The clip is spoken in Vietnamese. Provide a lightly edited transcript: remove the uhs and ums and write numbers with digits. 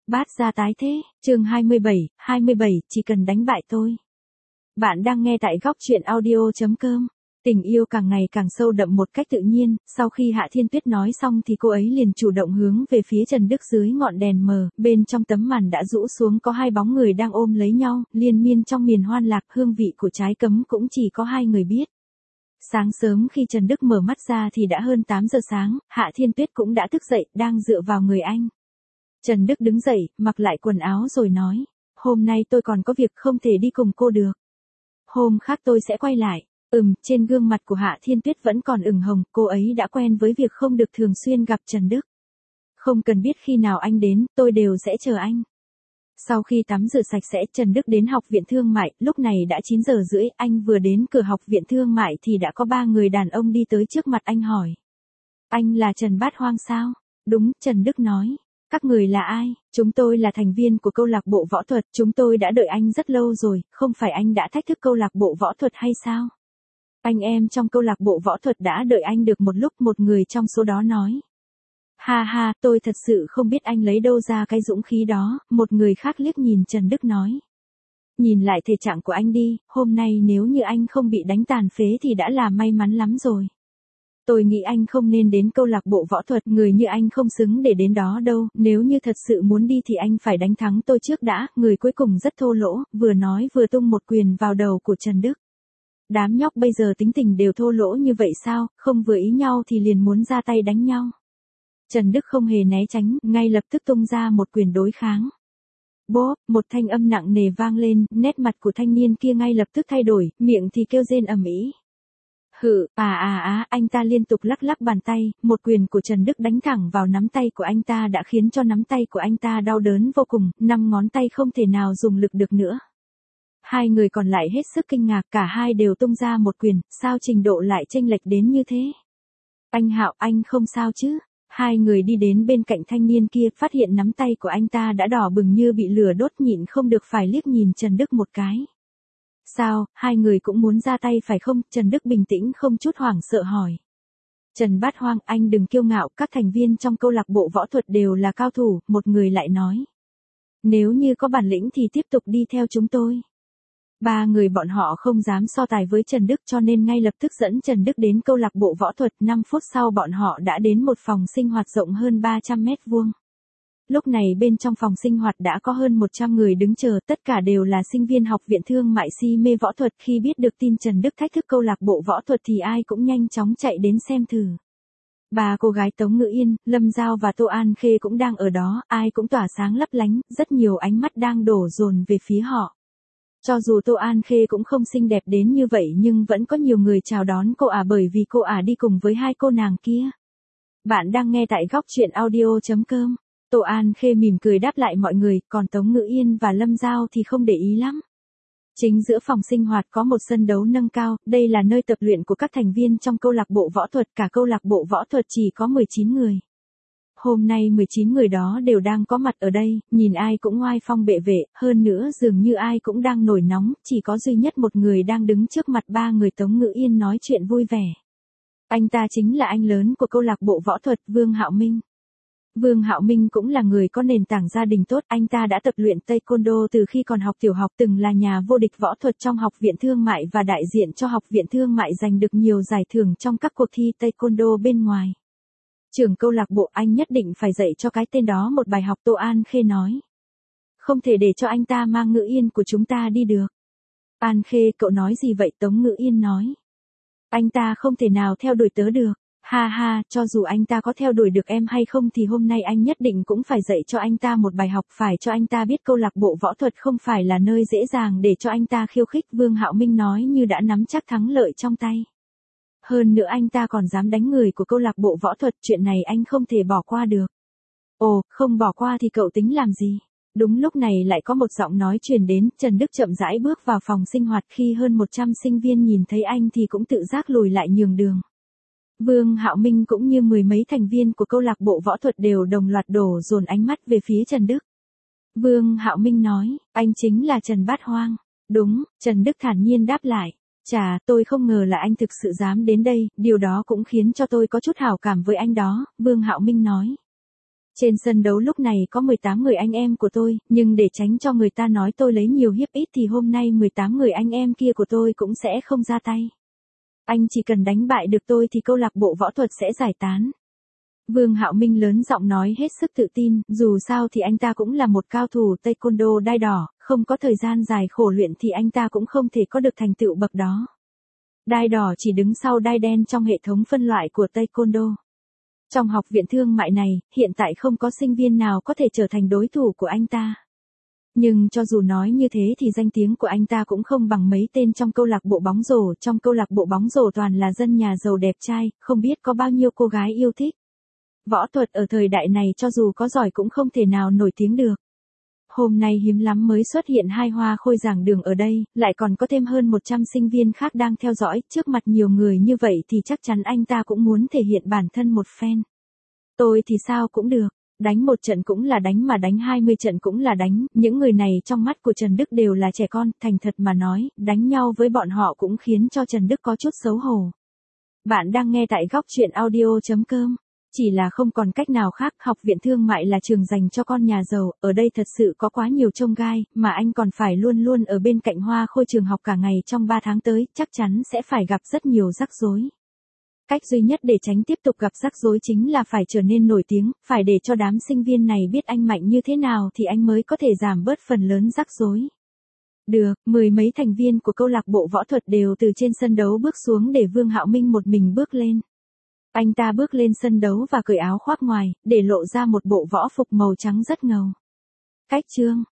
Bát gia tái thế, chương 27, chỉ cần đánh bại tôi. Bạn đang nghe tại góc truyện audio.com. Tình yêu càng ngày càng sâu đậm một cách tự nhiên, sau khi Hạ Thiên Tuyết nói xong thì cô ấy liền chủ động hướng về phía Trần Đức dưới ngọn đèn mờ, bên trong tấm màn đã rũ xuống có hai bóng người đang ôm lấy nhau, liên miên trong miền hoan lạc, hương vị của trái cấm cũng chỉ có hai người biết. Sáng sớm khi Trần Đức mở mắt ra thì đã hơn 8 giờ sáng, Hạ Thiên Tuyết cũng đã thức dậy, đang dựa vào người anh. Trần Đức đứng dậy, mặc lại quần áo rồi nói, hôm nay tôi còn có việc không thể đi cùng cô được. Hôm khác tôi sẽ quay lại. Trên gương mặt của Hạ Thiên Tuyết vẫn còn ửng hồng, cô ấy đã quen với việc không được thường xuyên gặp Trần Đức. Không cần biết khi nào anh đến, tôi đều sẽ chờ anh. Sau khi tắm rửa sạch sẽ, Trần Đức đến học viện thương mại, lúc này đã 9 giờ rưỡi, anh vừa đến cửa học viện thương mại thì đã có 3 người đàn ông đi tới trước mặt anh hỏi. Anh là Trần Bát Hoang sao? Đúng, Trần Đức nói. Các người là ai? Chúng tôi là thành viên của câu lạc bộ võ thuật, chúng tôi đã đợi anh rất lâu rồi, không phải anh đã thách thức câu lạc bộ võ thuật hay sao? Anh em trong câu lạc bộ võ thuật đã đợi anh được một lúc, một người trong số đó nói. Ha ha, tôi thật sự không biết anh lấy đâu ra cái dũng khí đó, một người khác liếc nhìn Trần Đức nói. Nhìn lại thể trạng của anh đi, hôm nay nếu như anh không bị đánh tàn phế thì đã là may mắn lắm rồi. Tôi nghĩ anh không nên đến câu lạc bộ võ thuật, người như anh không xứng để đến đó đâu, nếu như thật sự muốn đi thì anh phải đánh thắng tôi trước đã, người cuối cùng rất thô lỗ, vừa nói vừa tung một quyền vào đầu của Trần Đức. Đám nhóc bây giờ tính tình đều thô lỗ như vậy sao, không vừa ý nhau thì liền muốn ra tay đánh nhau. Trần Đức không hề né tránh, ngay lập tức tung ra một quyền đối kháng. Bốp, một thanh âm nặng nề vang lên, nét mặt của thanh niên kia ngay lập tức thay đổi, miệng thì kêu rên ầm ĩ. Anh ta liên tục lắc lắc bàn tay, một quyền của Trần Đức đánh thẳng vào nắm tay của anh ta đã khiến cho nắm tay của anh ta đau đớn vô cùng, 5 ngón tay không thể nào dùng lực được nữa. Hai người còn lại hết sức kinh ngạc, cả hai đều tung ra một quyền, sao trình độ lại chênh lệch đến như thế? Anh Hạo, anh không sao chứ? Hai người đi đến bên cạnh thanh niên kia, phát hiện nắm tay của anh ta đã đỏ bừng như bị lửa đốt, nhịn không được phải liếc nhìn Trần Đức một cái. Sao, hai người cũng muốn ra tay phải không? Trần Đức bình tĩnh không chút hoảng sợ hỏi. Trần Bát Hoang, anh đừng kiêu ngạo, các thành viên trong câu lạc bộ võ thuật đều là cao thủ, một người lại nói. Nếu như có bản lĩnh thì tiếp tục đi theo chúng tôi. 3 người bọn họ không dám so tài với Trần Đức cho nên ngay lập tức dẫn Trần Đức đến câu lạc bộ võ thuật, 5 phút sau bọn họ đã đến một phòng sinh hoạt rộng hơn 300 mét vuông. Lúc này bên trong phòng sinh hoạt đã có hơn 100 người đứng chờ, tất cả đều là sinh viên học viện thương mại si mê võ thuật, khi biết được tin Trần Đức thách thức câu lạc bộ võ thuật thì ai cũng nhanh chóng chạy đến xem thử. 3 cô gái Tống Ngữ Yên, Lâm Giao và Tô An Khê cũng đang ở đó, ai cũng tỏa sáng lấp lánh, rất nhiều ánh mắt đang đổ dồn về phía họ. Cho dù Tô An Khê cũng không xinh đẹp đến như vậy nhưng vẫn có nhiều người chào đón cô bởi vì cô đi cùng với hai cô nàng kia. Bạn đang nghe tại góc truyện audio.com. Tô An Khê mỉm cười đáp lại mọi người, còn Tống Ngữ Yên và Lâm Giao thì không để ý lắm. Chính giữa phòng sinh hoạt có một sân đấu nâng cao, đây là nơi tập luyện của các thành viên trong câu lạc bộ võ thuật, cả câu lạc bộ võ thuật chỉ có 19 người. Hôm nay 19 người đó đều đang có mặt ở đây, nhìn ai cũng oai phong bệ vệ, hơn nữa dường như ai cũng đang nổi nóng, chỉ có duy nhất một người đang đứng trước mặt 3 người. Tống Ngữ Yên nói chuyện vui vẻ. Anh ta chính là anh lớn của câu lạc bộ võ thuật, Vương Hạo Minh. Vương Hạo Minh cũng là người có nền tảng gia đình tốt, anh ta đã tập luyện Taekwondo từ khi còn học tiểu học, từng là nhà vô địch võ thuật trong học viện thương mại và đại diện cho học viện thương mại giành được nhiều giải thưởng trong các cuộc thi Taekwondo bên ngoài. Trưởng câu lạc bộ, anh nhất định phải dạy cho cái tên đó một bài học, Tô An Khê nói. Không thể để cho anh ta mang Ngữ Yên của chúng ta đi được. An Khê, cậu nói gì vậy? Tống Ngữ Yên nói. Anh ta không thể nào theo đuổi tớ được. Ha ha, cho dù anh ta có theo đuổi được em hay không thì hôm nay anh nhất định cũng phải dạy cho anh ta một bài học, phải cho anh ta biết câu lạc bộ võ thuật không phải là nơi dễ dàng để cho anh ta khiêu khích. Vương Hạo Minh nói như đã nắm chắc thắng lợi trong tay. Hơn nữa anh ta còn dám đánh người của câu lạc bộ võ thuật, chuyện này anh không thể bỏ qua được. Ồ, không bỏ qua thì cậu tính làm gì? Đúng lúc này lại có một giọng nói truyền đến, Trần Đức chậm rãi bước vào phòng sinh hoạt, khi hơn 100 sinh viên nhìn thấy anh thì cũng tự giác lùi lại nhường đường. Vương Hạo Minh cũng như 10 mấy thành viên của câu lạc bộ võ thuật đều đồng loạt đổ dồn ánh mắt về phía Trần Đức. Vương Hạo Minh nói, anh chính là Trần Bát Hoang. Đúng, Trần Đức thản nhiên đáp lại. Chà, tôi không ngờ là anh thực sự dám đến đây, điều đó cũng khiến cho tôi có chút hảo cảm với anh đó, Vương Hạo Minh nói. Trên sân đấu lúc này có 18 người anh em của tôi, nhưng để tránh cho người ta nói tôi lấy nhiều hiếp ít thì hôm nay 18 người anh em kia của tôi cũng sẽ không ra tay. Anh chỉ cần đánh bại được tôi thì câu lạc bộ võ thuật sẽ giải tán. Vương Hạo Minh lớn giọng nói hết sức tự tin, dù sao thì anh ta cũng là một cao thủ taekwondo đai đỏ, không có thời gian dài khổ luyện thì anh ta cũng không thể có được thành tựu bậc đó. Đai đỏ chỉ đứng sau đai đen trong hệ thống phân loại của taekwondo. Trong học viện thương mại này, hiện tại không có sinh viên nào có thể trở thành đối thủ của anh ta. Nhưng cho dù nói như thế thì danh tiếng của anh ta cũng không bằng mấy tên trong câu lạc bộ bóng rổ. Trong câu lạc bộ bóng rổ toàn là dân nhà giàu đẹp trai, không biết có bao nhiêu cô gái yêu thích. Võ thuật ở thời đại này cho dù có giỏi cũng không thể nào nổi tiếng được. Hôm nay hiếm lắm mới xuất hiện hai hoa khôi giảng đường ở đây, lại còn có thêm hơn 100 sinh viên khác đang theo dõi, trước mặt nhiều người như vậy thì chắc chắn anh ta cũng muốn thể hiện bản thân một phen. Tôi thì sao cũng được, đánh một trận cũng là đánh mà đánh 20 trận cũng là đánh, những người này trong mắt của Trần Đức đều là trẻ con, thành thật mà nói, đánh nhau với bọn họ cũng khiến cho Trần Đức có chút xấu hổ. Bạn đang nghe tại góc truyện audio.com. Chỉ là không còn cách nào khác, học viện thương mại là trường dành cho con nhà giàu, ở đây thật sự có quá nhiều chông gai, mà anh còn phải luôn luôn ở bên cạnh hoa khôi trường học cả ngày trong 3 tháng tới, chắc chắn sẽ phải gặp rất nhiều rắc rối. Cách duy nhất để tránh tiếp tục gặp rắc rối chính là phải trở nên nổi tiếng, phải để cho đám sinh viên này biết anh mạnh như thế nào thì anh mới có thể giảm bớt phần lớn rắc rối. Được, 10 mấy thành viên của câu lạc bộ võ thuật đều từ trên sân đấu bước xuống để Vương Hạo Minh một mình bước lên. Anh ta bước lên sân đấu và cởi áo khoác ngoài, để lộ ra một bộ võ phục màu trắng rất ngầu. Cách chương